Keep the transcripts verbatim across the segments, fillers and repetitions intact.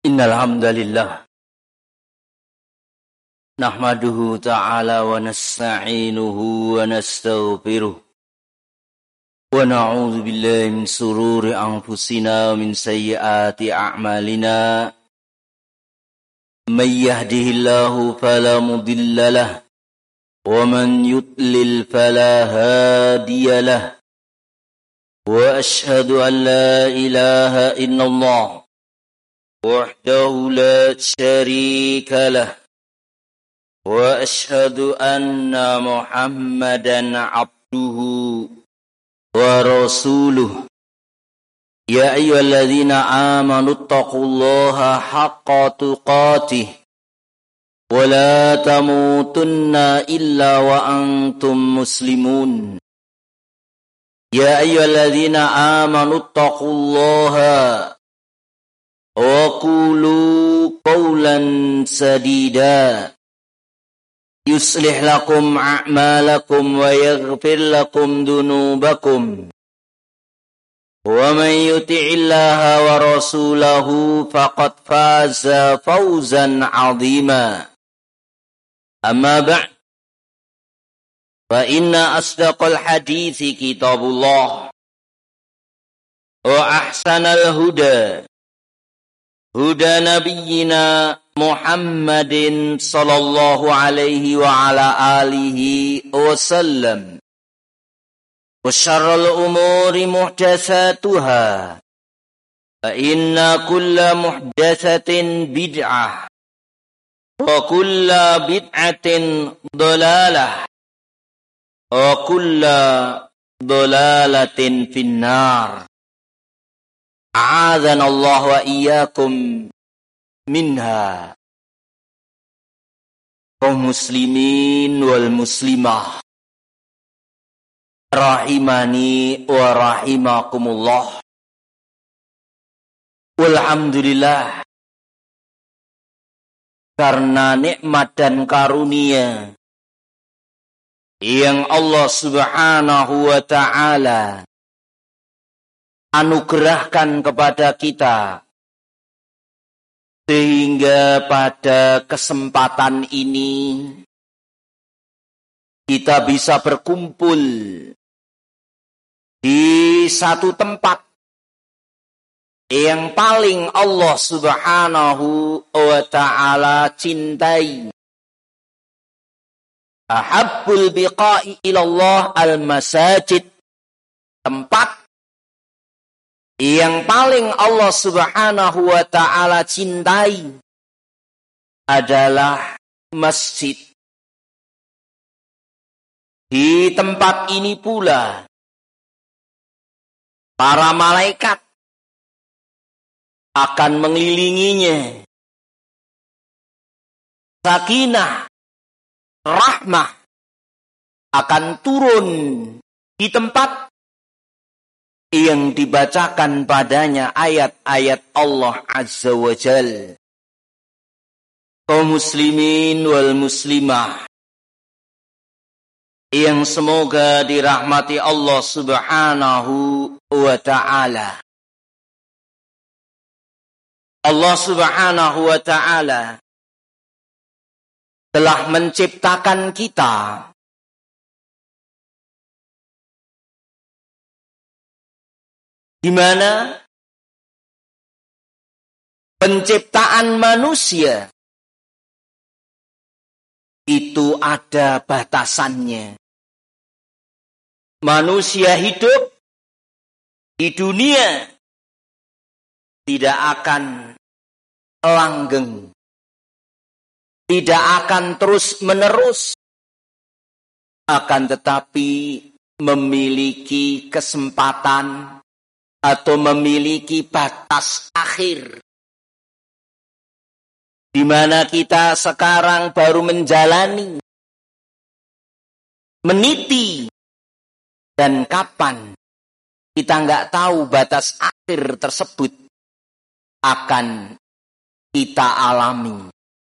Innal hamdalillah nahmaduhu ta'ala wa nasta'inuhu wa nastaghfiruh wa na'udzu billahi min sururi anfusina wa min sayyiati a'malina may yahdihillahu fala mudilla lahu wa man yudlil fala hadiya lahu wa ashhadu an la ilaha illallah وحده لا شريك له وأشهد أن محمدا عبده ورسوله يا أيها الذين آمنوا اتقوا الله حق تقاته ولا تموتن إلا وأنتم مسلمون يا أيها الذين آمنوا اتقوا الله وقولوا قولا سديدا يصلح لكم أعمالكم ويغفر لكم ذنوبكم ومن يطع الله ورسوله فقد فاز فوزا عظيما أما بعد فإن أصدق الحديث كتاب الله وأحسن الهدى هدى نبينا محمد صلى الله عليه وعلى آله وسلم وشر الأمور محدثاتها فإن كل محدثة بدعة وكل بدعة ضلالة وكل ضلالة في النار A'adzana Allah wa iyyakum minha. Kaum muslimin wal muslimah rahimani wa rahimakumullah. Walhamdulillah, karena nikmat dan karunia yang Allah Subhanahu wa ta'ala anugerahkan kepada kita, sehingga pada kesempatan ini kita bisa berkumpul di satu tempat yang paling Allah Subhanahu wa ta'ala cintai. Ahabbul biqa'i ilallah al-masajid, tempat yang paling Allah Subhanahu wa ta'ala cintai adalah masjid. Di tempat ini pula para malaikat akan mengelilinginya. Sakinah, rahmah akan turun di tempat yang dibacakan padanya ayat-ayat Allah Azza wa Jal. Kaum muslimin wal muslimah yang semoga dirahmati Allah Subhanahu wa ta'ala. Allah Subhanahu wa ta'ala telah menciptakan kita di mana penciptaan manusia itu ada batasannya. Manusia hidup di dunia tidak akan langgeng, tidak akan terus menerus, akan tetapi memiliki kesempatan atau memiliki batas akhir, di mana kita sekarang baru menjalani, meniti, dan kapan kita nggak tahu batas akhir tersebut akan kita alami.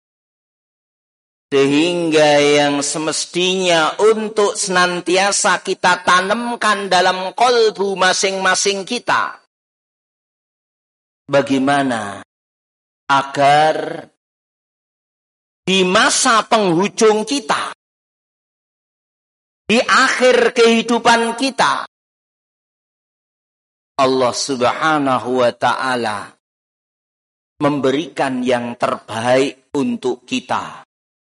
Sehingga yang semestinya untuk senantiasa kita tanamkan dalam kolbu masing-masing kita. Bagaimana agar di masa penghujung kita, di akhir kehidupan kita, Allah Subhanahu wa ta'ala memberikan yang terbaik untuk kita.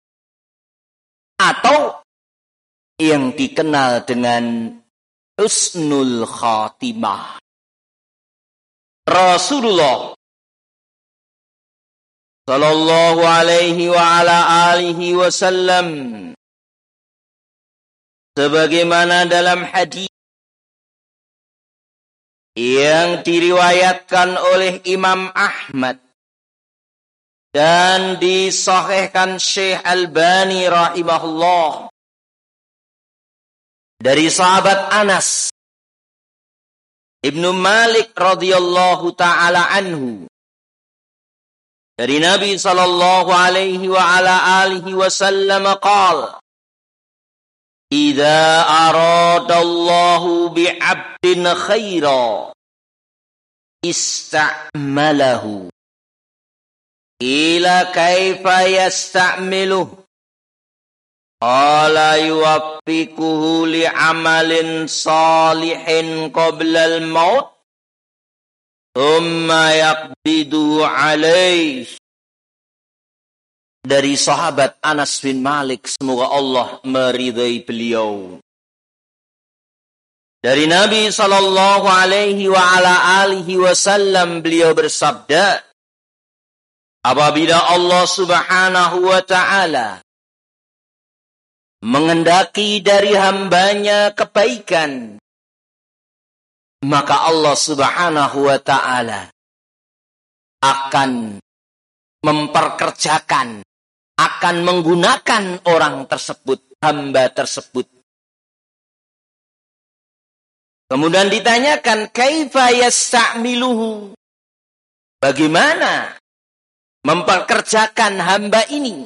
Atau yang dikenal dengan husnul khatimah. Rasulullah sallallahu alaihi wa ala alihi wasallam sebagaimana dalam hadis yang diriwayatkan oleh Imam Ahmad dan disahihkan Syekh Albani rahimahullah dari sahabat Anas Ibnu Malik radhiyallahu taala anhu, dari Nabi sallallahu alaihi wa ala alihi wasallam qala, "Idza aradallahu bi'abdin khaira ista'malahu ila kaifa yasta'miluh qala yuwaffiquhu li'amalin salihin qabla al-maut thumma yaqbidu alaih." Dari sahabat Anas bin Malik, semoga Allah meridai beliau. Dari Nabi sallallahu alaihi wa ala alihi wasallam beliau bersabda, apabila Allah Subhanahu wa ta'ala mengendaki dari hambanya kebaikan, maka Allah Subhanahu wa ta'ala akan memperkerjakan, akan menggunakan orang tersebut, hamba tersebut. Kemudian ditanyakan, kaifa yasta'miluhu? Bagaimana memperkerjakan hamba ini?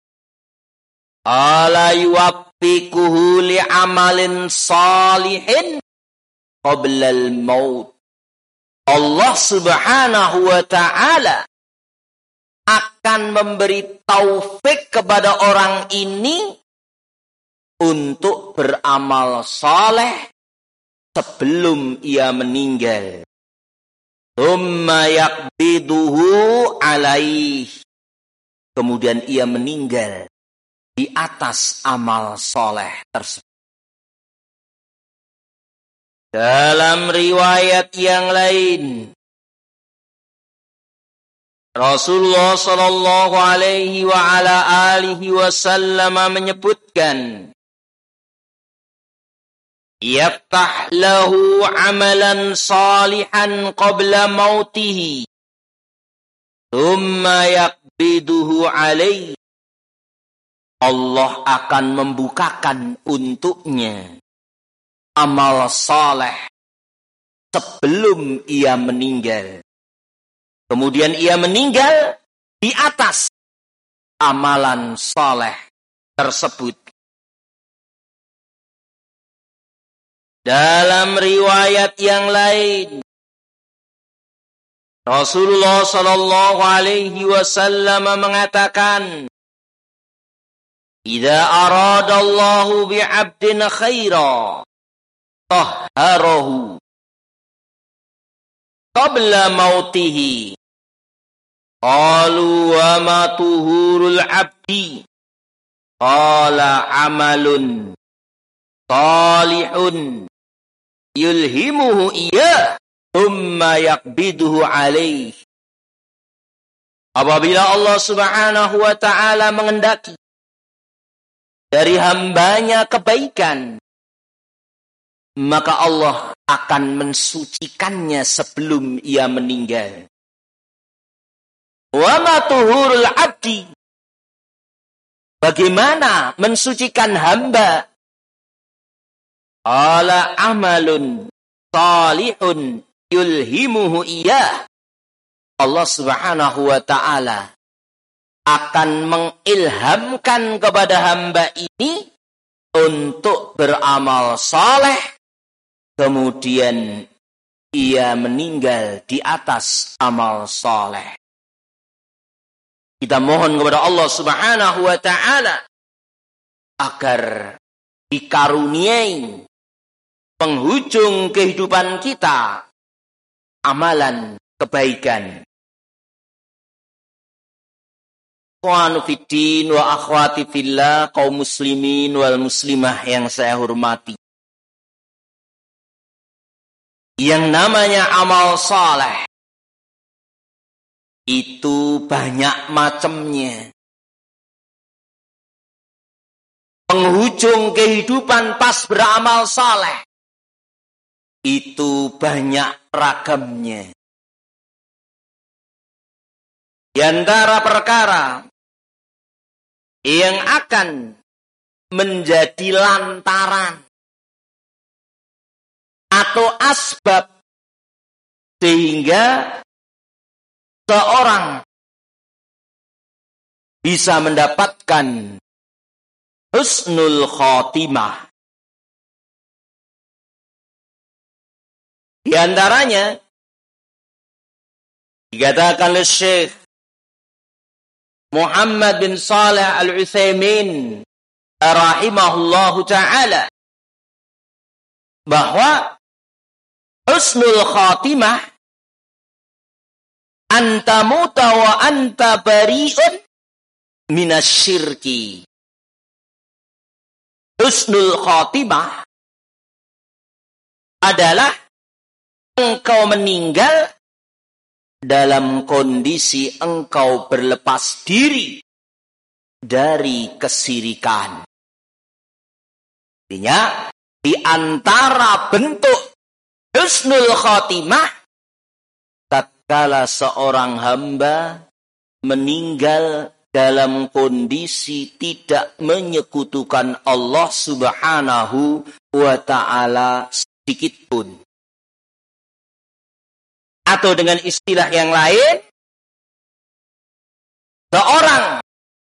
Ala yuwaffiquhu li'amalin salihin qablal maut. Allah Subhanahu wa ta'ala akan memberi taufik kepada orang ini untuk beramal saleh sebelum ia meninggal. Tsumma yaqbiduhu alaih. Kemudian ia meninggal di atas amal soleh tersebut. Dalam riwayat yang lain, Rasulullah sallallahu alaihi wa ala alihi wasallam menyebutkan, yaftah lahu amalan salihan qabla mautihi, thumma yaqbiduhu alaihi. Allah akan membukakan untuknya amal saleh sebelum ia meninggal. Kemudian ia meninggal di atas amalan saleh tersebut. Dalam riwayat yang lain, Rasulullah sallallahu alaihi wasallam mengatakan, idza aradallahu bi'abdin khaira tahharahu qabla mautihi. Qalu wa ma tuhurul abdi? Qala amalun salihun yulhimuhu iya thumma yaqbiduhu alaih. Apabila Allah Subhanahu wa ta'ala mengendaki dari hambanya kebaikan, maka Allah akan mensucikannya sebelum ia meninggal. Wa ma tuhurul abdi? Bagaimana mensucikan hamba? Ala amalun salihun yulhimuhu iyah. Allah Subhanahu wa ta'ala akan mengilhamkan kepada hamba ini untuk beramal saleh, kemudian ia meninggal di atas amal saleh. Kita mohon kepada Allah Subhanahu wa taala agar dikaruniai penghujung kehidupan kita amalan kebaikan. Ikhwanu fiddin wa akhwati fillah, kaum muslimin wal muslimah yang saya hormati. Yang namanya amal saleh itu banyak macamnya. Penghujung kehidupan pas beramal saleh itu banyak ragamnya. Di antara perkara yang akan menjadi lantaran atau asbab sehingga seorang bisa mendapatkan husnul khotimah. Di antaranya dikatakan oleh Syekh Muhammad bin Shalih Al-Utsaimin rahimahullahu taala bahwa husnul khotimah anta muta wa anta bari'un minasyirki. Husnul khotimah adalah engkau meninggal dalam kondisi engkau berlepas diri dari kesirikan. Artinya, di antara bentuk husnul khotimah tatkala seorang hamba meninggal dalam kondisi tidak menyekutukan Allah Subhanahu wa ta'ala sedikit pun. Atau dengan istilah yang lain, seorang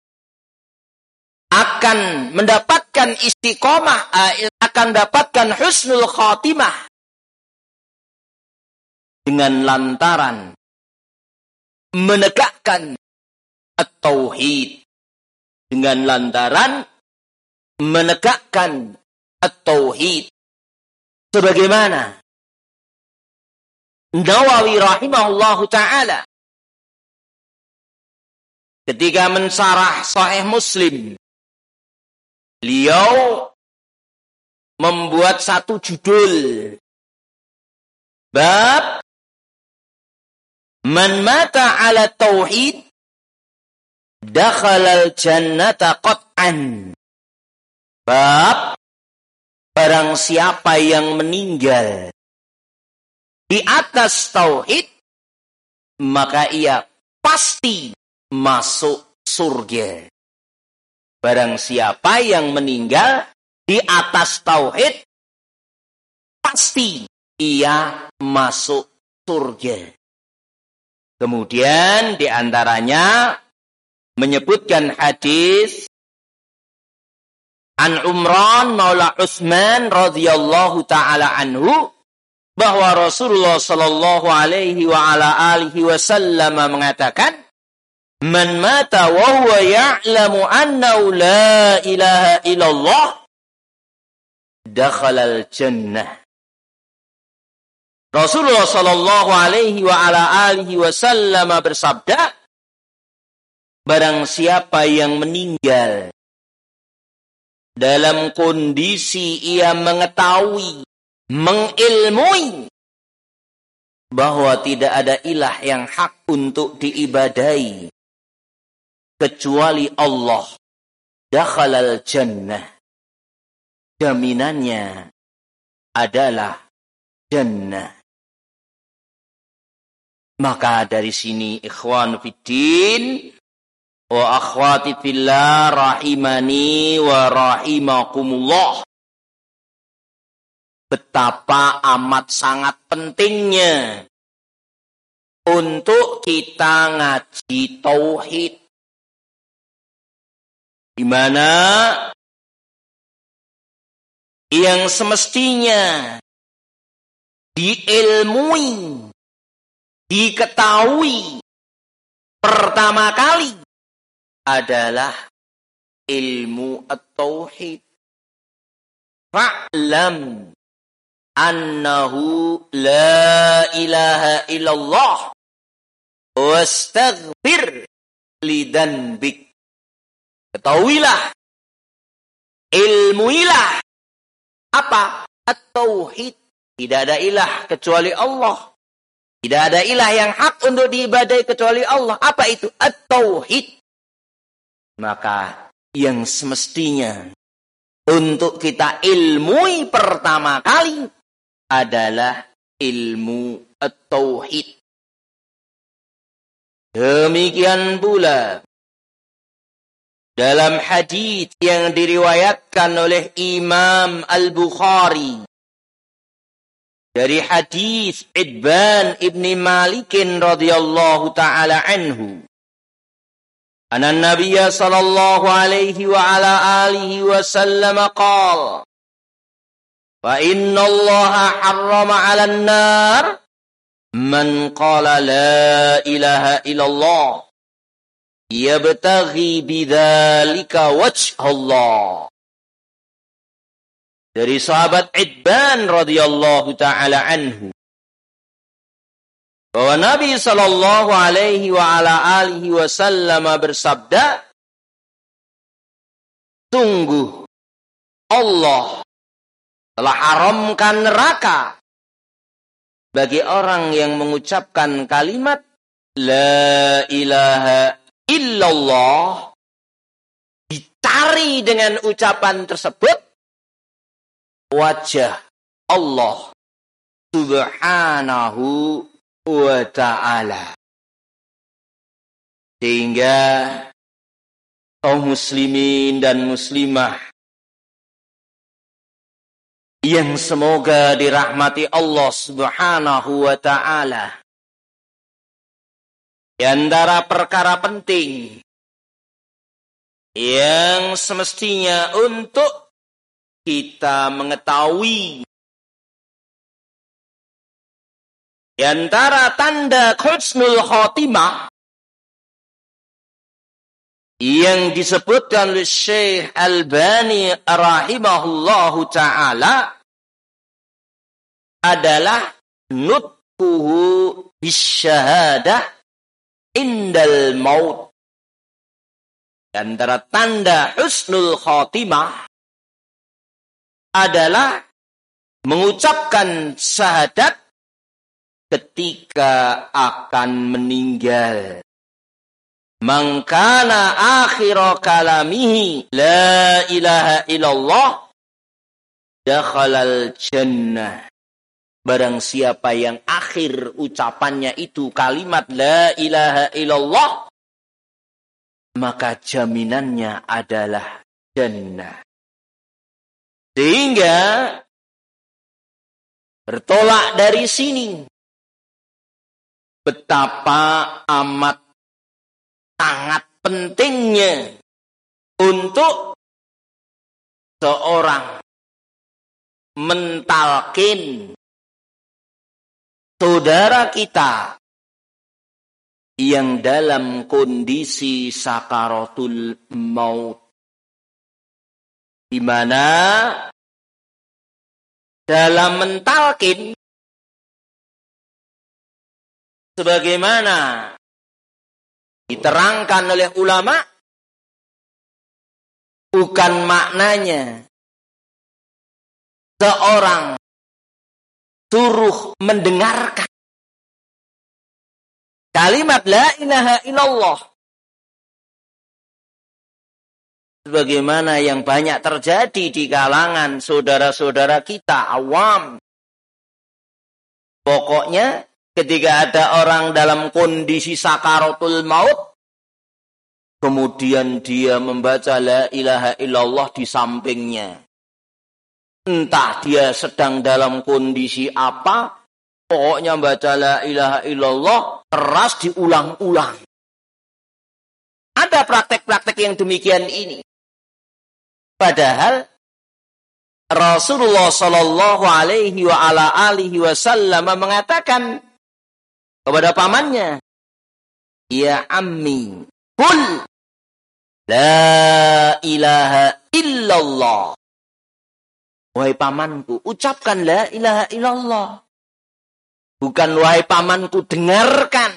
akan mendapatkan istiqomah, akan mendapatkan husnul khotimah dengan lantaran menegakkan at-tauhid, dengan lantaran menegakkan at-tauhid, sebagaimana Nawawi rahimahullahu ta'ala ketika mensarah Sahih Muslim, beliau membuat satu judul bab man mata ala tauhid dakhalal jannata qat'an. Bab barang siapa yang meninggal di atas tauhid, maka ia pasti masuk surga. Barang siapa yang meninggal di atas tauhid, pasti ia masuk surga. Kemudian di antaranya menyebutkan hadis an Umran maula Utsman radhiyallahu taala anhu bahwa Rasulullah sallallahu alaihi wa ala alihi wasallam mengatakan, man mata wa huwa ya'lamu annahu la ilaha illallah dakhalal jannah. Rasulullah sallallahu alaihi wa ala alihi wasallam bersabda, barang siapa yang meninggal dalam kondisi ia mengetahui, mengilmui bahwa tidak ada ilah yang hak untuk diibadai kecuali Allah, dakhalal jannah, jaminannya adalah jannah. Maka dari sini ikhwan fiddin wa akhwati fillah rahimani wa rahimakumullah, betapa amat sangat pentingnya untuk kita ngaji tauhid, di mana yang semestinya diilmui, diketahui pertama kali adalah ilmu at-tauhid. Fa'lam annahu la ilaha illallah wastaghfir lidanbik. Ketahuilah, ilmuilah apa? At-tauhid. Tidak ada ilah kecuali Allah. Tidak ada ilah yang hak untuk diibadai kecuali Allah. Apa itu? At-tauhid. Maka yang semestinya untuk kita ilmui pertama kali adalah ilmu at-tauhid. Demikian pula dalam hadis yang diriwayatkan oleh Imam Al-Bukhari dari hadis Idban ibni Malikin radhiyallahu ta'ala anhu. Anna Nabiyya sallallahu alaihi wa ala alihi wa sallam qala wa inna allaha harrama 'alan nar man qala la ilaha illallah yabtaghi bidzalika wajh Allah. Dari sahabat Idban radhiyallahu ta'ala anhu, bahwa Nabi sallallahu alaihi wa ala alihi wasallam bersabda, sungguh Allah telah haramkan neraka bagi orang yang mengucapkan kalimat la ilaha illallah, dicari dengan ucapan tersebut wajah Allah subhanahu wa ta'ala. Sehingga kaum muslimin dan muslimah yang semoga dirahmati Allah subhanahu wa ta'ala, di antara perkara penting yang semestinya untuk kita mengetahui di antara tanda husnul khotimah yang disebutkan oleh Syekh Albani rahimahullahu ta'ala adalah nutquhu bisyahadah indal maut. Di antara tanda husnul khotimah adalah mengucapkan syahadat ketika akan meninggal. Man kana akhira kalamihi la ilaha illallah dakhalal jannah. Barang siapa yang akhir ucapannya itu kalimat la ilaha illallah, maka jaminannya adalah jannah. Sehingga bertolak dari sini betapa amat sangat pentingnya untuk seorang mentalkin saudara kita yang dalam kondisi sakaratul maut, di mana dalam mentalkin sebagaimana diterangkan oleh ulama, bukan maknanya seorang suruh mendengarkan kalimat la ilaha illallah sebagaimana yang banyak terjadi di kalangan saudara-saudara kita awam. Pokoknya ketika ada orang dalam kondisi sakaratul maut, kemudian dia membaca la ilaha illallah di sampingnya. Entah dia sedang dalam kondisi apa, pokoknya baca la ilaha illallah keras diulang-ulang. Ada praktek-praktek yang demikian ini. Padahal Rasulullah sallallahu alaihi wa ala alihi wasallam mengatakan kepada pamannya, ya ammi, qul La ilaha illallah. Wahai pamanku, ucapkan la ilaha illallah. Bukan wahai pamanku, dengarkan.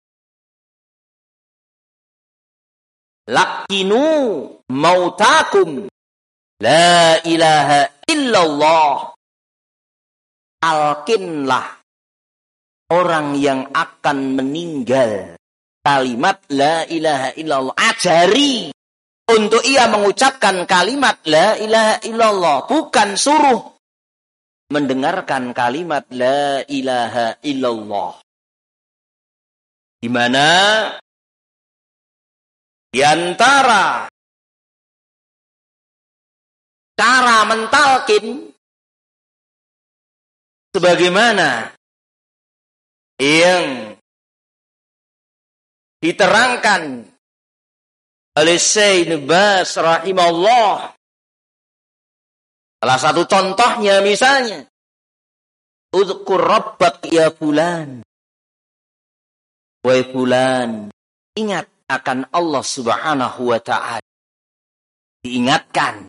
Lakinu mautakum. La ilaha illallah. Alkinlah orang yang akan meninggal kalimat la ilaha illallah. Ajari untuk ia mengucapkan kalimat la ilaha illallah. Bukan suruh mendengarkan kalimat la ilaha illallah. Di mana di antara cara mentalkin sebagaimana yang diterangkan oleh Syekh Ibnu Baz rahimahullah. Salah satu contohnya misalnya, Udhkur rabbak ya fulan. Wahai fulan, ingat akan Allah Subhanahu wa ta'ala. Diingatkan.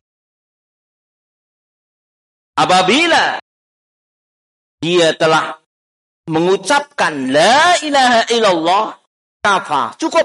Apabila dia telah mengucapkan la ilaha illallah, kafa, cukup.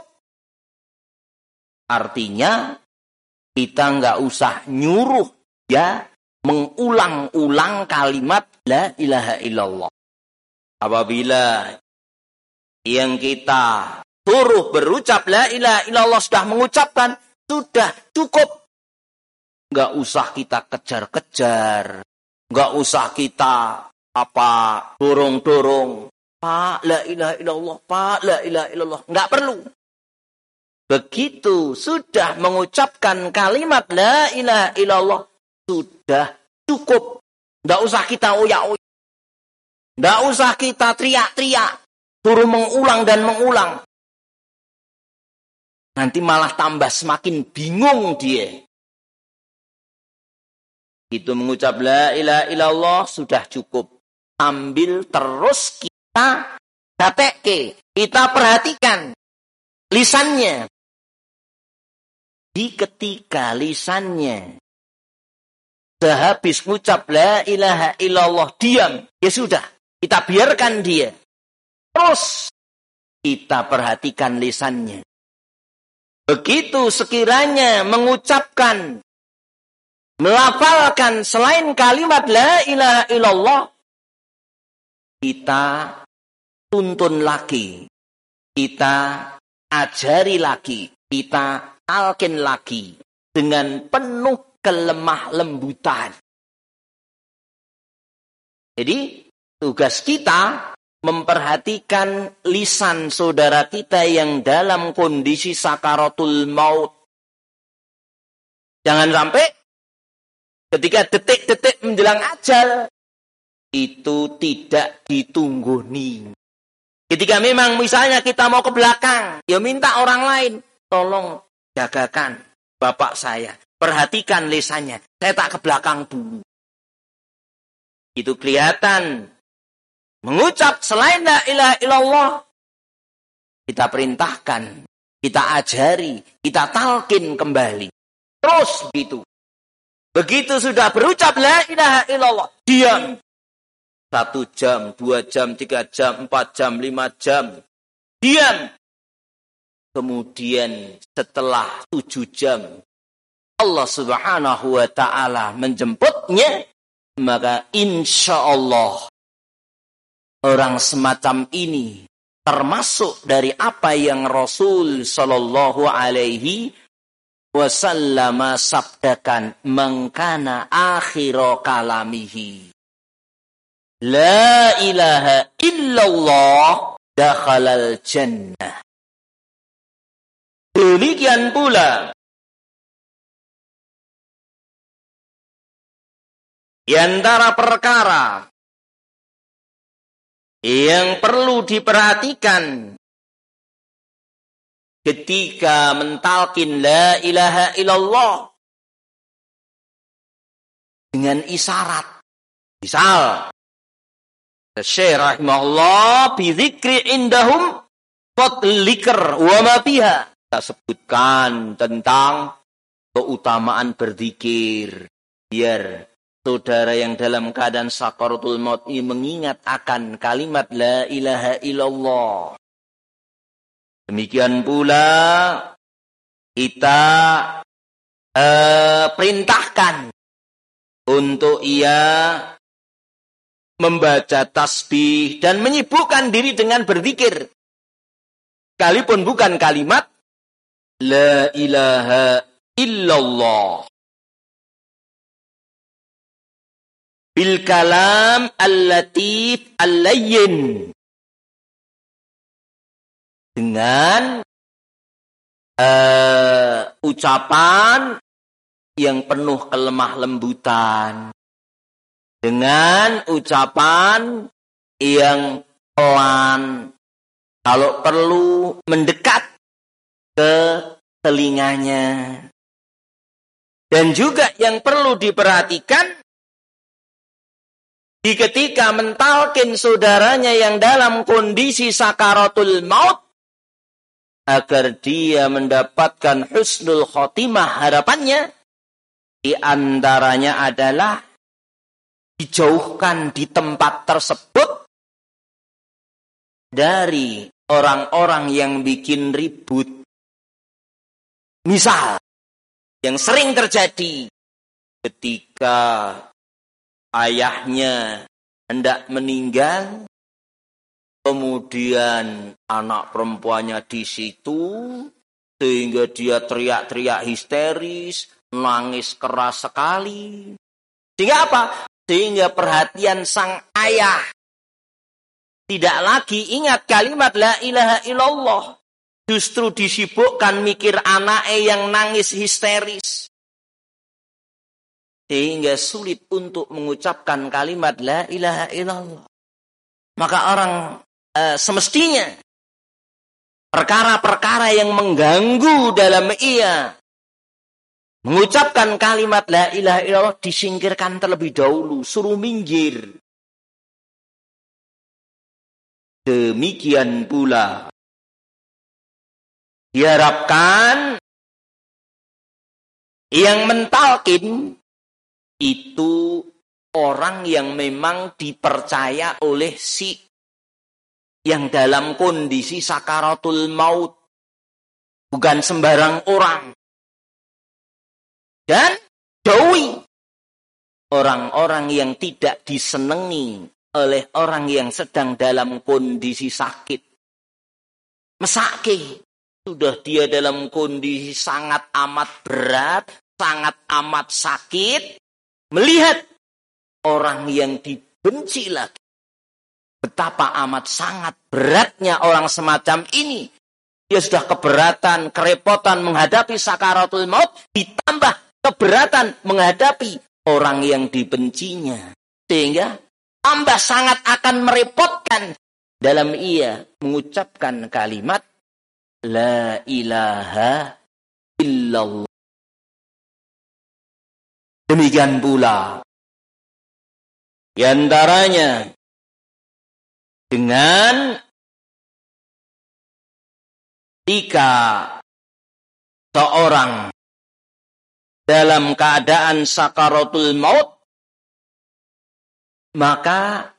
Artinya, kita nggak usah nyuruh ya mengulang-ulang kalimat la ilaha illallah. Apabila yang kita suruh berucap la ilaha illallah sudah mengucapkan, sudah cukup. Nggak usah kita kejar-kejar, nggak usah kita apa dorong-dorong. Pak, la ilaha illallah, Pak, la ilaha illallah. Nggak perlu. Begitu sudah mengucapkan kalimat la ilaha illallah, sudah cukup. Nggak usah kita oyak-oyak. Nggak usah kita teriak-teriak. Suruh mengulang dan mengulang. Nanti malah tambah semakin bingung dia. Itu mengucap la ilaha illallah sudah cukup. Ambil terus kita gateke, kita perhatikan lisannya. Di ketika lisannya sehabis mengucap la ilaha illallah diam, ya sudah, kita biarkan dia. Terus kita perhatikan lisannya. Begitu sekiranya mengucapkan, melafalkan selain kalimat la ilaha illallah, kita tuntun lagi, kita ajari lagi, kita talkin lagi dengan penuh kelemah lembutan. Jadi tugas kita memperhatikan lisan saudara kita yang dalam kondisi sakaratul maut. Jangan sampai ketika detik-detik menjelang ajal itu tidak ditungguni. Ketika memang misalnya kita mau ke belakang, ya minta orang lain, tolong jagakan bapak saya, perhatikan lisannya, saya tak ke belakang dulu. Itu kelihatan mengucap selain la ilaha illallah, kita perintahkan, kita ajari, kita talkin kembali. Terus begitu. Begitu sudah berucap la ilaha illallah, diam. Satu jam, dua jam, tiga jam, empat jam, lima jam. Diam. Kemudian setelah tujuh jam, Allah Subhanahu wa ta'ala menjemputnya, maka insya Allah orang semacam ini termasuk dari apa yang Rasul Sallallahu Alaihi Wasallam sabdakan, mengkana akhira kalamihi la ilaha illallah dakhalal jannah. Demikian pula di antara perkara yang perlu diperhatikan ketika mentalkin la ilaha illallah dengan isyarat. Misal, Syekh rahimahullah bi dzikri indahum fadlikr wa ma biha. kita sebutkan tentang keutamaan berzikir. Biar saudara yang dalam keadaan sakaratul maut ini mengingat akan kalimat la ilaha illallah. Demikian pula kita eh, perintahkan untuk ia membaca tasbih dan menyibukkan diri dengan berzikir. Sekalipun bukan kalimat la ilaha illallah. Bil kalam al-latif al-layyin. Dengan uh, ucapan yang penuh kelemah lembutan. Dengan ucapan yang pelan. Kalau perlu mendekat ke telinganya. Dan juga yang perlu diperhatikan, di ketika mentalkin saudaranya yang dalam kondisi sakaratul maut, agar dia mendapatkan husnul khotimah, harapannya, di antaranya adalah dijauhkan di tempat tersebut dari orang-orang yang bikin ribut. Misal, yang sering terjadi ketika ayahnya hendak meninggal, kemudian anak perempuannya di situ, sehingga dia teriak-teriak histeris, nangis keras sekali. Sehingga apa? Sehingga perhatian sang ayah tidak lagi ingat kalimat la ilaha illallah. Justru disibukkan mikir anaknya yang nangis histeris. Sehingga sulit untuk mengucapkan kalimat la ilaha illallah. Maka orang e, semestinya perkara-perkara yang mengganggu dalam ia mengucapkan kalimat la ilaha illallah disingkirkan terlebih dahulu, suruh minggir. Demikian pula diharapkan yang mentalkin itu orang yang memang dipercaya oleh si yang dalam kondisi sakaratul maut. Bukan sembarang orang. Dan jauhi orang-orang yang tidak disenangi oleh orang yang sedang dalam kondisi sakit. Mesake. Sudah dia dalam kondisi sangat amat berat, sangat amat sakit. Melihat orang yang dibenci lagi. Betapa amat sangat beratnya orang semacam ini. Dia sudah keberatan, kerepotan menghadapi sakaratul maut. Ditambah keberatan menghadapi orang yang dibencinya. Sehingga tambah sangat akan merepotkan dalam ia mengucapkan kalimat la ilaha illallah. Demikian pula di antaranya dengan ketika seorang dalam keadaan sakaratul maut, maka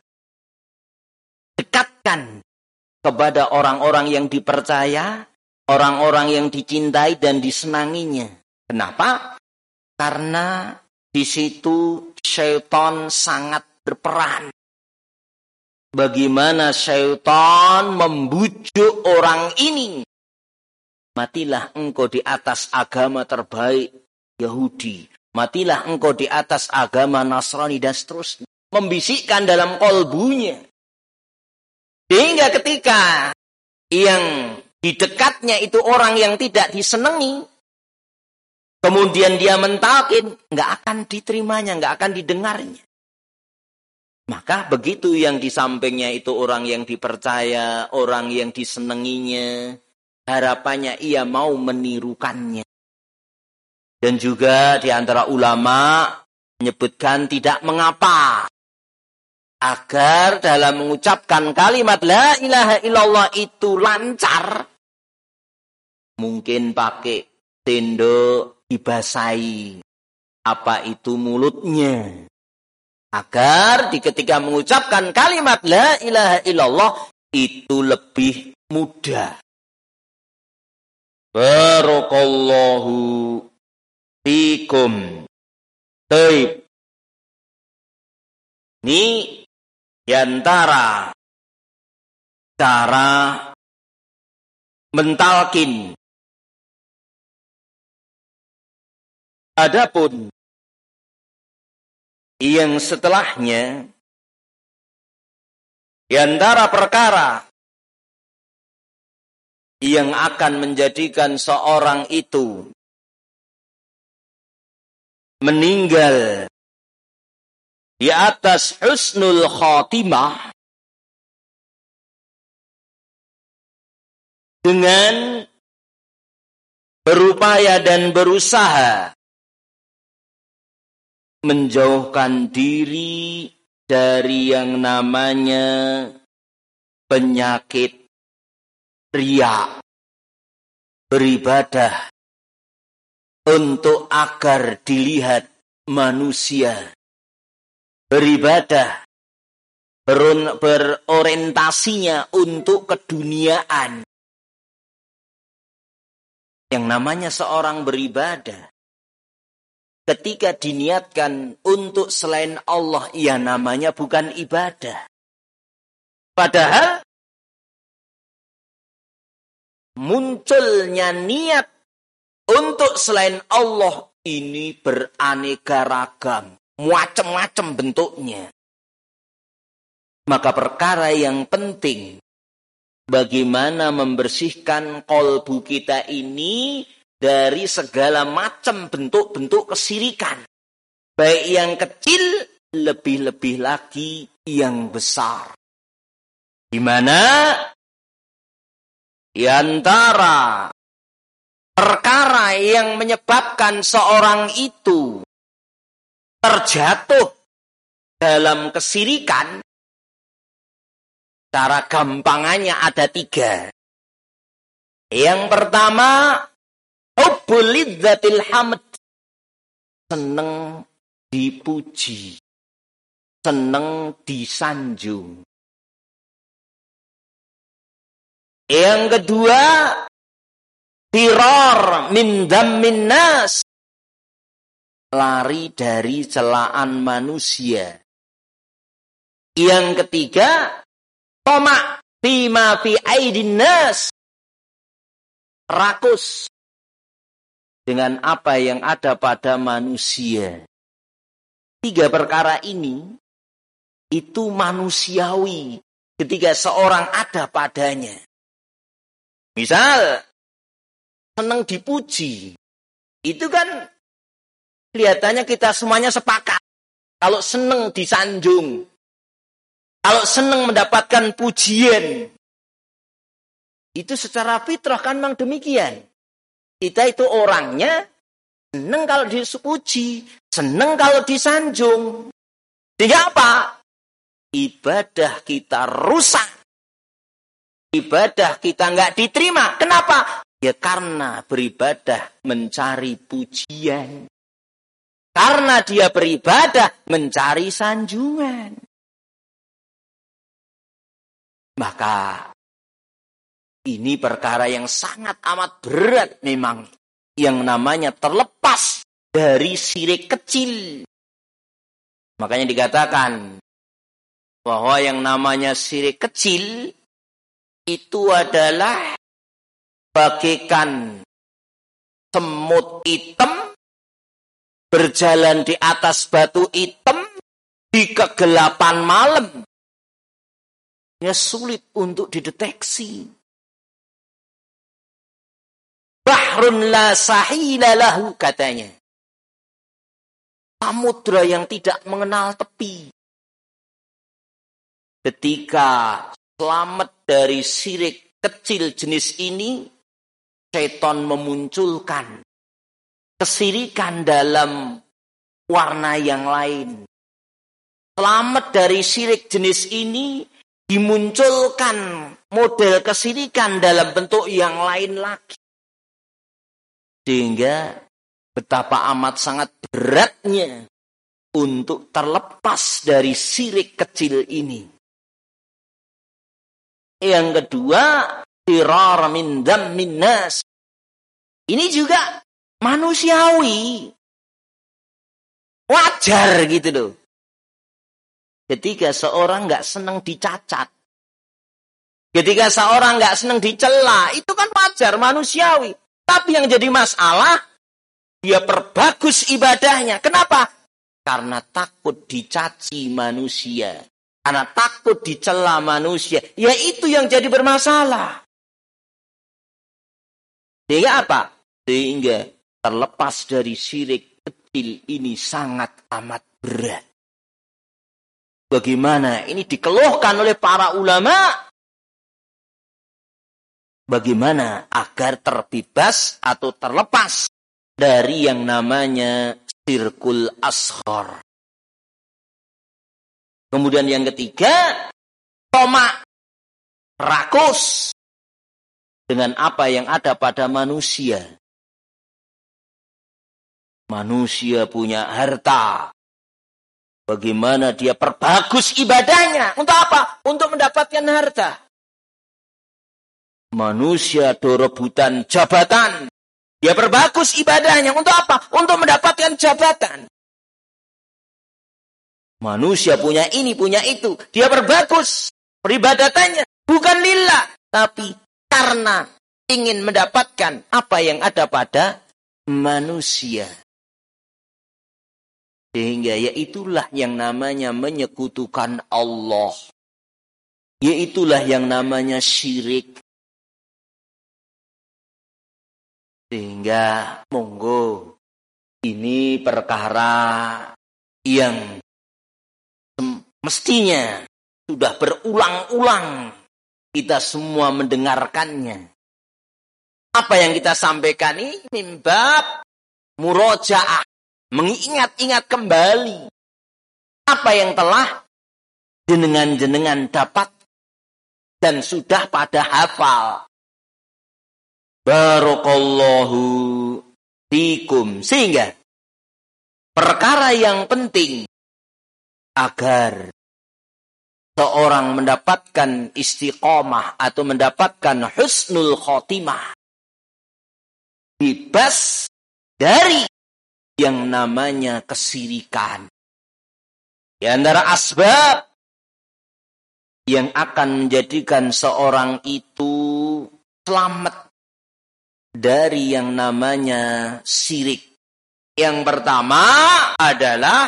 dekatkan kepada orang-orang yang dipercaya, orang-orang yang dicintai dan disenanginya. Kenapa? Karena di situ syaitan sangat berperan. Bagaimana syaitan membujuk orang ini. Matilah engkau di atas agama terbaik Yahudi. Matilah engkau di atas agama Nasrani dan seterusnya. Membisikkan dalam kolbunya. Sehingga ketika yang di dekatnya itu orang yang tidak disenangi, kemudian dia mentalkin, nggak akan diterimanya, nggak akan didengarnya. Maka begitu yang di sampingnya itu orang yang dipercaya, orang yang disenanginya, harapannya ia mau menirukannya. Dan juga di antara ulama menyebutkan tidak mengapa agar dalam mengucapkan kalimat la ilaha illallah itu lancar, Mungkin pakai sendok dibasahi. Apa itu mulutnya? Agar di ketika mengucapkan kalimat la ilaha illallah itu lebih mudah. Barakallahu fikum. Baik. Ini diantara cara mentalkin. Adapun yang setelahnya, diantara perkara yang akan menjadikan seorang itu meninggal di atas husnul khotimah dengan berupaya dan berusaha menjauhkan diri dari yang namanya penyakit riya, beribadah untuk agar dilihat manusia, beribadah berorientasinya untuk keduniaan. Yang namanya seorang beribadah, ketika diniatkan untuk selain Allah, ya namanya bukan ibadah. Padahal munculnya niat untuk selain Allah ini beraneka ragam, macam-macam bentuknya. Maka perkara yang penting, bagaimana membersihkan kolbu kita ini dari segala macam bentuk-bentuk kesirikan. Baik yang kecil, lebih-lebih lagi yang besar. Di mana di antara perkara yang menyebabkan seorang itu terjatuh dalam kesirikan, cara gampangannya ada tiga. Yang pertama, hubbul lidzatil hamd, seneng dipuji, seneng disanjung. Yang kedua, firar min dammin nas, lari dari celaan manusia. Yang ketiga, tamak fima fi aidin nas, rakus dengan apa yang ada pada manusia. Tiga perkara ini itu manusiawi ketika seorang ada padanya. Misal senang dipuji, itu kan kelihatannya kita semuanya sepakat. Kalau senang disanjung, kalau senang mendapatkan pujian, itu secara fitrah kan memang demikian. Kita itu orangnya senang kalau dipuji, senang kalau disanjung. Sehingga apa? Ibadah kita rusak. Ibadah kita nggak diterima. Kenapa? Ya karena beribadah mencari pujian. Karena dia beribadah mencari sanjungan. Maka ini perkara yang sangat amat berat memang. Yang namanya terlepas dari syirik kecil. Makanya dikatakan bahwa yang namanya syirik kecil itu adalah bagaikan semut hitam berjalan di atas batu hitam di kegelapan malam. Ya sulit untuk dideteksi. Bahrun la sahila lahu katanya. Samudra yang tidak mengenal tepi. Ketika selamat dari syirik kecil jenis ini, setan memunculkan kesirikan dalam warna yang lain. Selamat dari syirik jenis ini, dimunculkan model kesirikan dalam bentuk yang lain lagi. Sehingga betapa amat sangat beratnya untuk terlepas dari syirik kecil ini. Yang kedua, firar min dammin nas. Ini juga manusiawi. Wajar gitu loh. Ketika seorang nggak senang dicacat. Ketika seorang nggak senang dicela, itu kan wajar, manusiawi. Tapi yang jadi masalah, dia perbagus ibadahnya. Kenapa? Karena takut dicaci manusia. Karena takut dicela manusia. Ya itu yang jadi bermasalah. Sehingga apa? Sehingga terlepas dari syirik kecil ini sangat amat berat. Bagaimana ini dikeluhkan oleh para ulama? Bagaimana agar terbebas atau terlepas dari yang namanya syirkul asghar. Kemudian yang ketiga, tomak, rakus dengan apa yang ada pada manusia. Manusia punya harta. Bagaimana dia perbagus ibadahnya? Untuk apa? Untuk mendapatkan harta. Manusia rebutan jabatan. Dia perbagus ibadahnya. Untuk apa? Untuk mendapatkan jabatan. Manusia punya ini, punya itu. Dia perbagus peribadatannya. Bukan lillah. Tapi karena ingin mendapatkan apa yang ada pada manusia. Sehingga yaitulah yang namanya menyekutukan Allah. Yaitulah yang namanya syirik. Sehingga monggo ini perkara yang mestinya sudah berulang-ulang kita semua mendengarkannya. Apa yang kita sampaikan ini mimbab murojaah, mengingat-ingat kembali apa yang telah jenengan-jenengan dapat dan sudah pada hafal. Barakallahu fikum. Sehingga perkara yang penting agar seorang mendapatkan istiqomah atau mendapatkan husnul khotimah, bebas dari yang namanya kesirikan. Di antara asbab yang akan menjadikan seorang itu selamat dari yang namanya syirik. Yang pertama adalah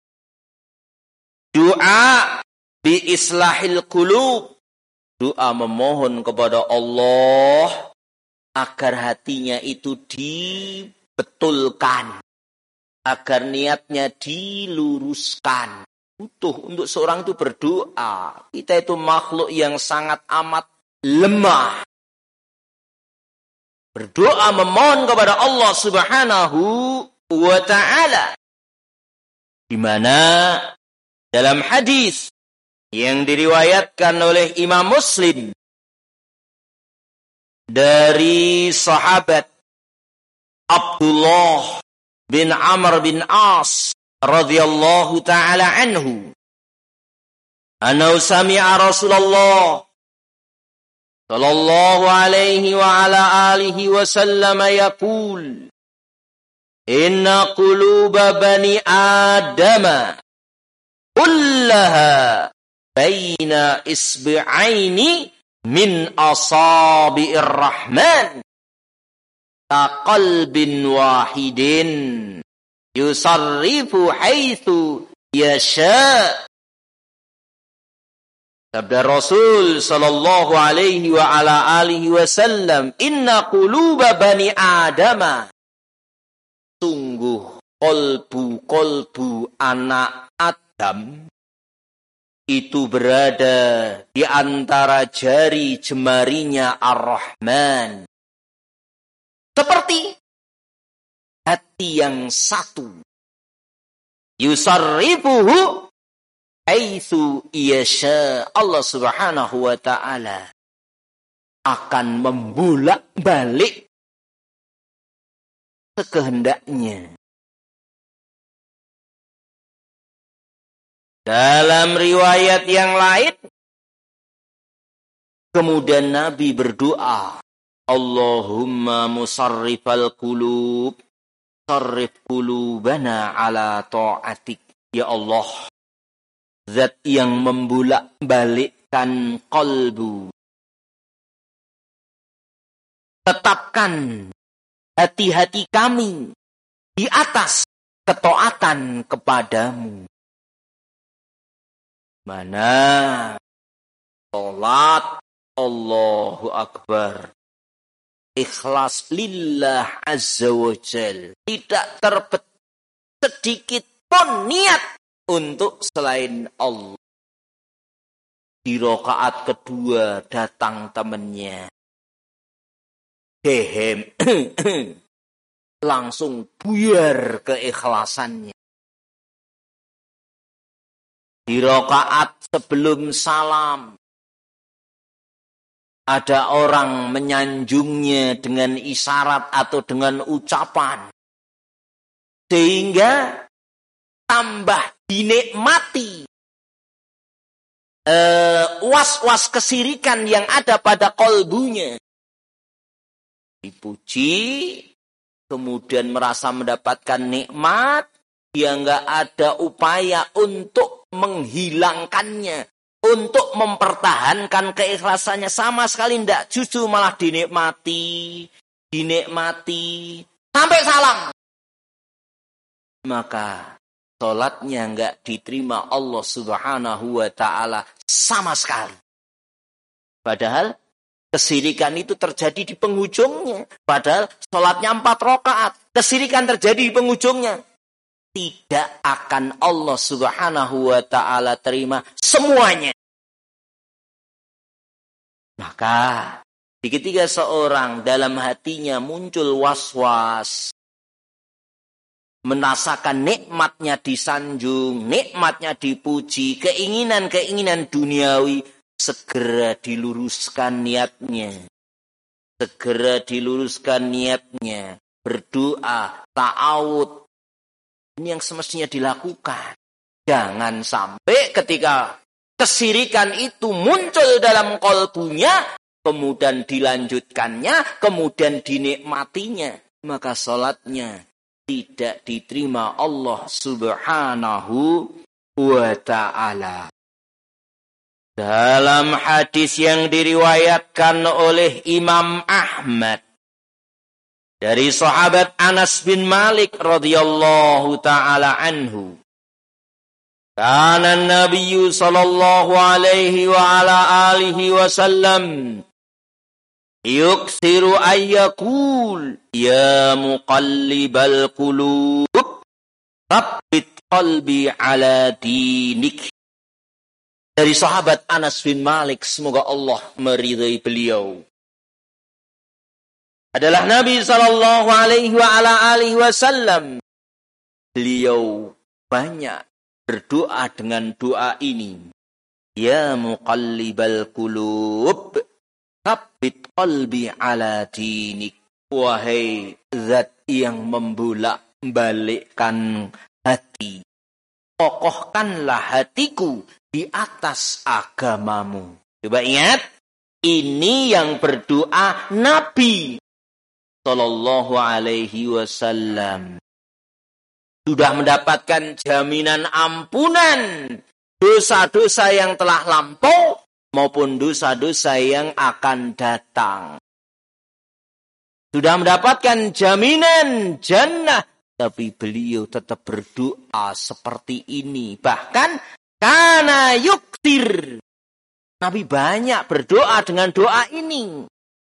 doa bi islahil qulub. Doa memohon kepada Allah agar hatinya itu dibetulkan. Agar niatnya diluruskan. Butuh untuk seorang itu berdoa. Kita itu makhluk yang sangat amat lemah. Berdoa memohon kepada Allah Subhanahu wa ta'ala. Di mana dalam hadis yang diriwayatkan oleh Imam Muslim dari sahabat Abdullah bin Amr bin As radhiyallahu ta'ala anhu. Anau sami'a Rasulullah sallallahu alaihi wa ala alihi wa sallam yaqul inna quluba bani adama kullaha baina isbi'aini min asabi'ir rahman kaqalbin wahidin yusarrifu haitsu yasha. Sabda Rasul sallallahu alaihi wa ala alihi wasallam, inna quluba bani adama, sungguh kolbu-kolbu anak Adam itu berada di antara jari jemarinya Ar-Rahman. Seperti hati yang satu. Yusarrifuhu haitsu yasha. Allah Subhanahu wa ta'ala akan membolak-balik sekehendaknya. Dalam riwayat yang lain, kemudian Nabi berdoa, Allahumma musarrifal qulub, sarrif qulubana ala ta'atik. Ya Allah, zat yang membolak-balikkan qalbu, tetapkan hati-hati kami di atas ketaatan kepadamu. Mana salat Allahu Akbar, ikhlas lillah azza wa jal, tidak terpet sedikit pun niat untuk selain Allah. Di rakaat kedua datang temannya, hehem, langsung buyar keikhlasannya. Di rakaat sebelum salam, ada orang menyanjungnya dengan isyarat atau dengan ucapan, sehingga tambah dinikmati uh, was-was kesirikan yang ada pada kolbunya. Dipuji, kemudian merasa mendapatkan nikmat, dia nggak ada upaya untuk menghilangkannya, untuk mempertahankan keikhlasannya, sama sekali tidak. Justru malah dinikmati, dinikmati sampai salam. Maka sholatnya nggak diterima Allah Subhanahu wa Ta'ala sama sekali. Padahal kesirikan itu terjadi di penghujungnya. Padahal sholatnya empat rakaat, kesirikan terjadi di penghujungnya. Tidak akan Allah Subhanahu wa Ta'ala terima semuanya. Maka di ketika seorang dalam hatinya muncul was-was, merasakan nikmatnya disanjung, nikmatnya dipuji, keinginan-keinginan duniawi, segera diluruskan niatnya. Segera diluruskan niatnya. Berdoa, ta'awud. Ini yang semestinya dilakukan. Jangan sampai ketika kesirikan itu muncul dalam kolbunya, kemudian dilanjutkannya, kemudian dinikmatinya, maka sholatnya tidak diterima Allah Subhanahu wa Ta'ala. Dalam hadis yang diriwayatkan oleh Imam Ahmad dari sahabat Anas bin Malik radhiyallahu ta'ala anhu, kana Nabi sallallahu alaihi wa ala alihi wasallam yuksiru ayyakul ya muqallibal qulub tsabbit qalbi ala dinik. Dari sahabat Anas bin Malik, semoga Allah meridai beliau, adalah Nabi sallallahu alaihi wa ala alihi wasallam. Beliau banyak berdoa dengan doa ini. Ya muqallibal qulub, tsabbit qalbi ala dinik. Wahai zat yang membolak-balikkan hati, kokohkanlah hatiku di atas agamamu. Coba ingat, ini yang berdoa Nabi sallallahu alaihi wasallam. Sudah mendapatkan jaminan ampunan dosa-dosa yang telah lampau maupun dosa-dosa yang akan datang. Sudah mendapatkan jaminan jannah, tapi beliau tetap berdoa seperti ini. Bahkan kana yuktir, Nabi banyak berdoa dengan doa ini.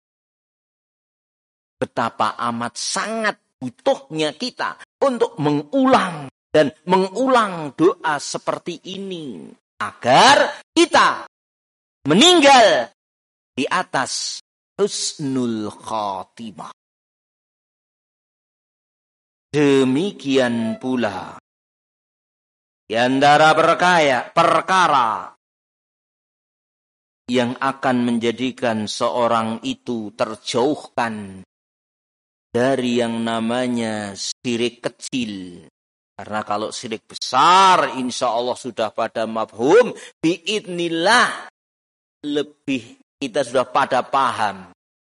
Betapa amat sangat butuhnya kita untuk mengulang dan mengulang doa seperti ini, agar kita meninggal di atas husnul khatimah. Demikian pula di antara perkaya, perkara yang akan menjadikan seorang itu terjauhkan dari yang namanya syirik kecil. Karena kalau syirik besar, insya Allah sudah pada mafhum, biidnillah lebih kita sudah pada paham.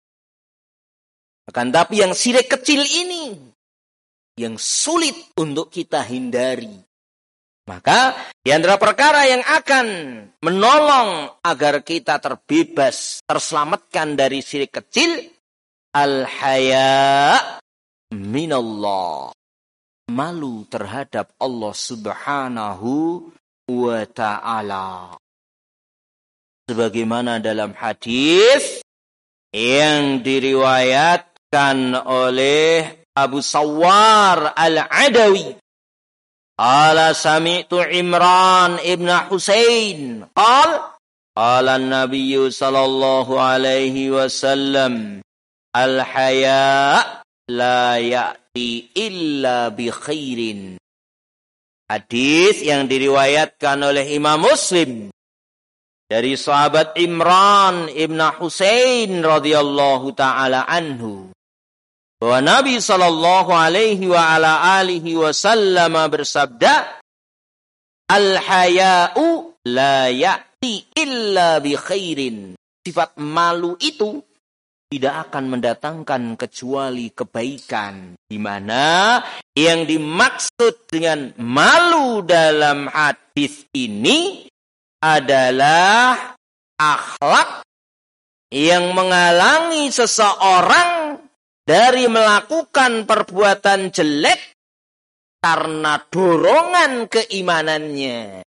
Akan tapi yang syirik kecil ini, yang sulit untuk kita hindari. Maka di antara perkara yang akan menolong agar kita terbebas, terselamatkan dari syirik kecil, al-haya minallah. Malu terhadap Allah Subhanahu wa ta'ala. Sebagaimana dalam hadis yang diriwayatkan oleh Abu Sawwar Al-Adawi. Ala sami'tu Imran ibn Husain. Qal, qala Nabi sallallahu alaihi wasallam, al-haya la ya'ti illa bi khairin. Hadis yang diriwayatkan oleh Imam Muslim dari sahabat Imran ibn Husain radhiyallahu taala anhu, bahwa Nabi sallallahu alaihi wa ala alihi wasallam bersabda, al-haya'u la ya'ti illa bi khairin. Sifat malu itu tidak akan mendatangkan kecuali kebaikan. Di mana yang dimaksud dengan malu dalam hadis ini adalah akhlak yang menghalangi seseorang dari melakukan perbuatan jelek karena dorongan keimanannya.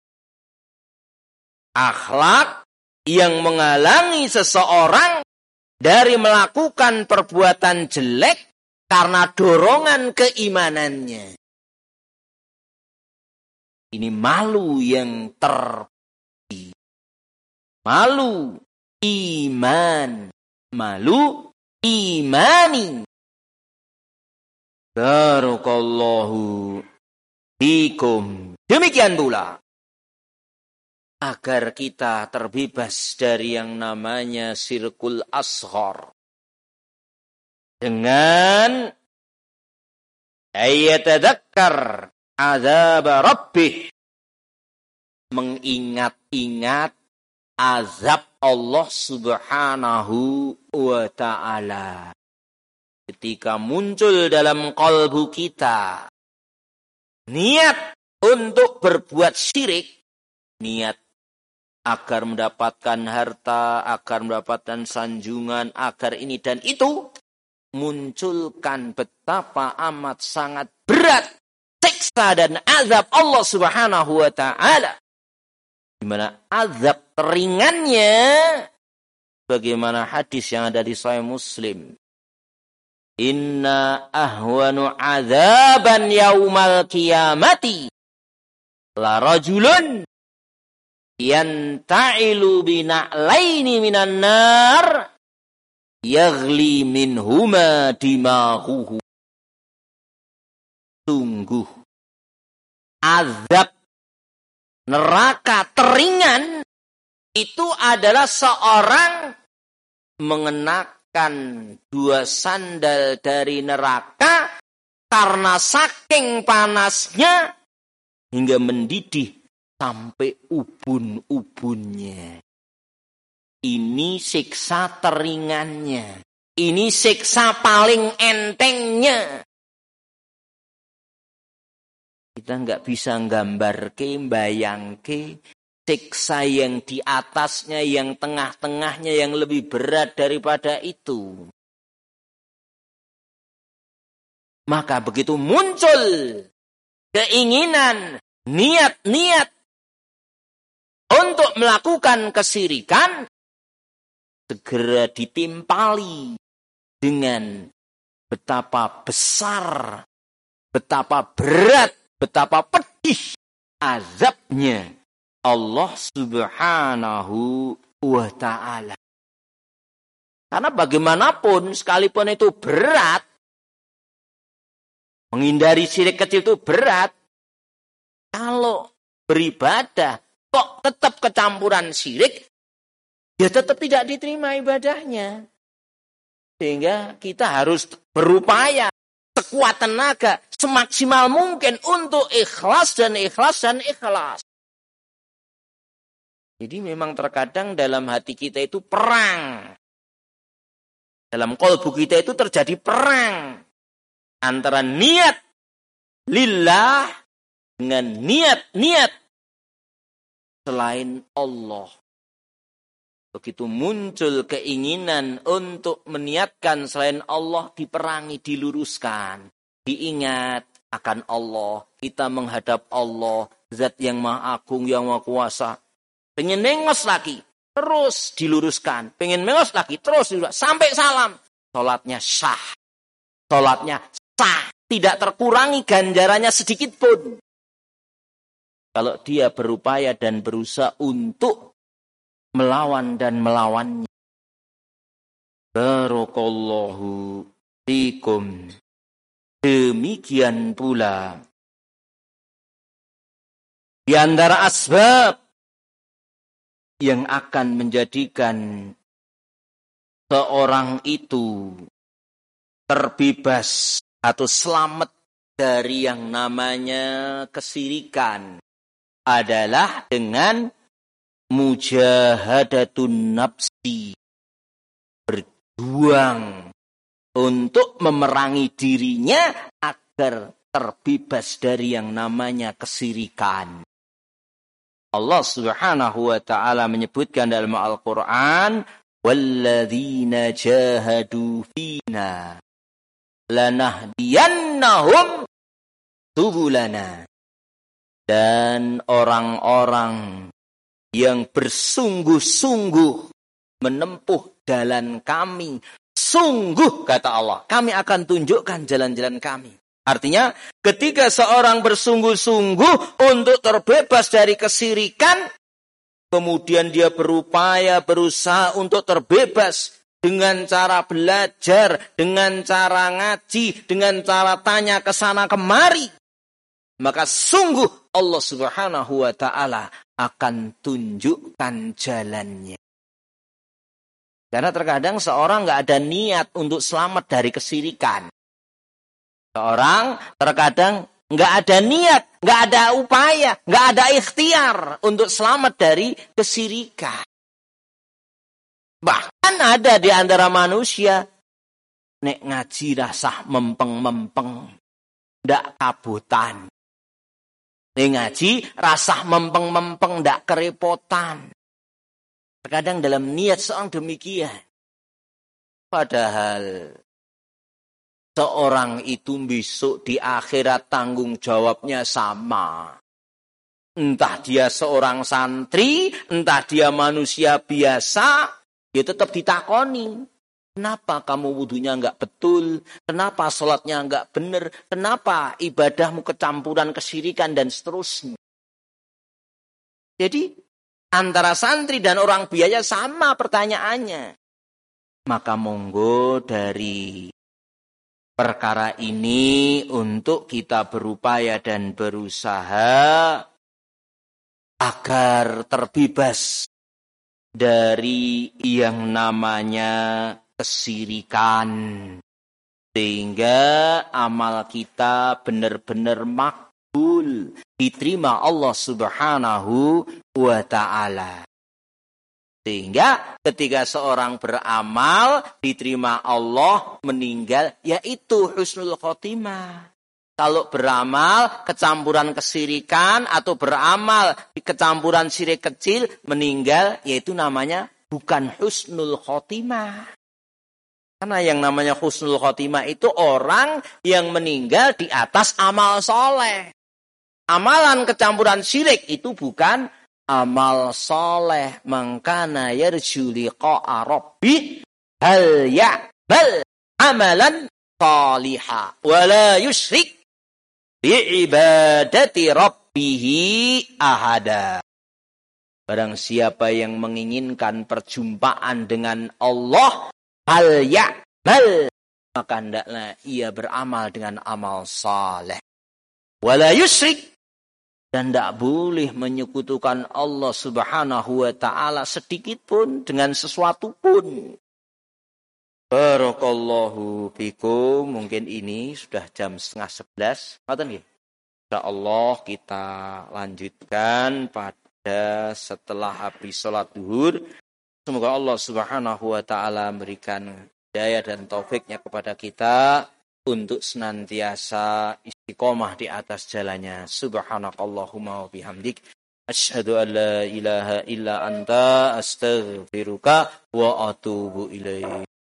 Akhlak yang menghalangi seseorang dari melakukan perbuatan jelek karena dorongan keimanannya. Ini malu yang terpuji. Malu iman. Malu imani. Barakallahu fikum. Demikian pula, agar kita terbebas dari yang namanya syirkul asghar, dengan ayatadzakkar azab rabbih, mengingat-ingat azab Allah Subhanahu wa ta'ala. Ketika muncul dalam kalbu kita niat untuk berbuat syirik, niat agar mendapatkan harta, agar mendapatkan sanjungan, agar ini dan itu, munculkan betapa amat sangat berat siksa dan azab Allah Subhanahu wa ta'ala. Di mana azab teringannya, bagaimana hadis yang ada di Sahih Muslim. Inna ahwanu azaban yaumal qiyamati la rajulun yanta'ilu bina'laini minan nar yaghli minhuma dimaghuhu. Sungguh azab neraka teringan itu adalah seorang mengenakan dua sandal dari neraka karena saking panasnya hingga mendidih sampai ubun-ubunnya. Ini siksa teringannya. Ini siksa paling entengnya. Kita nggak bisa nggambarke, bayangke siksa yang di atasnya, yang tengah-tengahnya, yang lebih berat daripada itu. Maka begitu muncul keinginan, niat-niat untuk melakukan kesyirikan, segera ditimpali dengan betapa besar, betapa berat, betapa pedih azabnya Allah Subhanahu wa ta'ala. Karena bagaimanapun, sekalipun itu berat, menghindari syirik kecil itu berat, kalau beribadah kok tetap kecampuran syirik, ya tetap tidak diterima ibadahnya. Sehingga kita harus berupaya sekuat tenaga, semaksimal mungkin untuk ikhlas dan ikhlas dan ikhlas. Jadi memang terkadang dalam hati kita itu perang. Dalam qalbu kita itu terjadi perang antara niat lillah dengan niat-niat selain Allah. Begitu muncul keinginan untuk meniatkan selain Allah, diperangi, diluruskan. Diingat akan Allah. Kita menghadap Allah, Zat yang Maha Agung, yang Maha Kuasa. Pengen nengos lagi, terus diluruskan. Pengen nengos lagi, terus diluruskan. Sampai salam. Salatnya sah. Salatnya sah. Tidak terkurangi ganjarannya sedikit pun. Kalau dia berupaya dan berusaha untuk melawan dan melawannya. Barakallahu fikum. Demikian pula di antara asbab yang akan menjadikan seorang itu terbebas atau selamat dari yang namanya kesirikan adalah dengan mujahadatun nafsi, berjuang untuk memerangi dirinya agar terbebas dari yang namanya kesirikan. Allah Subhanahu wa taala menyebutkan dalam Al-Qur'an, walladzina jahadu fina lanahdiyannahum subulana. Dan orang-orang yang bersungguh-sungguh menempuh jalan kami, sungguh kata Allah, kami akan tunjukkan jalan-jalan kami. Artinya ketika seorang bersungguh-sungguh untuk terbebas dari kesirikan, kemudian dia berupaya, berusaha untuk terbebas dengan cara belajar, dengan cara ngaji, dengan cara tanya ke sana kemari, maka sungguh Allah Subhanahu wa taala akan tunjukkan jalannya. Karena terkadang seorang nggak ada niat untuk selamat dari kesirikan. Seorang terkadang nggak ada niat, nggak ada upaya, nggak ada ikhtiar untuk selamat dari kesirikan. Bahkan ada di antara manusia, nek ngaji rasah mempeng-mempeng, ndak kabutan. Nek ngaji rasah mempeng-mempeng, ndak kerepotan. Terkadang dalam niat seorang demikian. Padahal seorang itu besok di akhirat tanggung jawabnya sama. Entah dia seorang santri, entah dia manusia biasa, dia tetap ditakoni. Kenapa kamu wudunya enggak betul? Kenapa sholatnya enggak benar? Kenapa ibadahmu kecampuran kesirikan dan seterusnya? Jadi antara santri dan orang biaya sama pertanyaannya. Maka monggo dari perkara ini untuk kita berupaya dan berusaha agar terbebas dari yang namanya kesirikan. Sehingga amal kita benar-benar makbul, diterima Allah Subhanahu wa ta'ala. Sehingga ketika seorang beramal, diterima Allah, meninggal, yaitu husnul khotimah. Kalau beramal, kecampuran kesirikan, atau beramal di kecampuran syirik kecil, meninggal, yaitu namanya bukan husnul khotimah. Karena yang namanya husnul khotimah itu orang yang meninggal di atas amal soleh. Amalan kecampuran syirik itu bukan amal soleh. Mangkana yarju liqa'a rabbih hal ya'mal amalan salihah wala yusyrik bi'ibadati rabbihi ahada. Barang siapa yang menginginkan perjumpaan dengan Allah, hal ya'mal, maka hendaklah ia beramal dengan amal saleh. Wala yusyrik, dan tidak boleh menyekutukan Allah Subhanahu wa ta'ala sedikit pun dengan sesuatu pun. Barakallahu fikum. Mungkin ini sudah jam setengah sebelas. Ngoten nggih. Insyaallah kita lanjutkan pada setelah habis sholat duhur. Semoga Allah Subhanahu wa taala memberikan hidayah dan taufiknya kepada kita untuk senantiasa istiqomah di atas jalannya. Subhanakallahumma wa bihamdik asyhadu an la ilaha illa anta astaghfiruka wa atubu ilaik.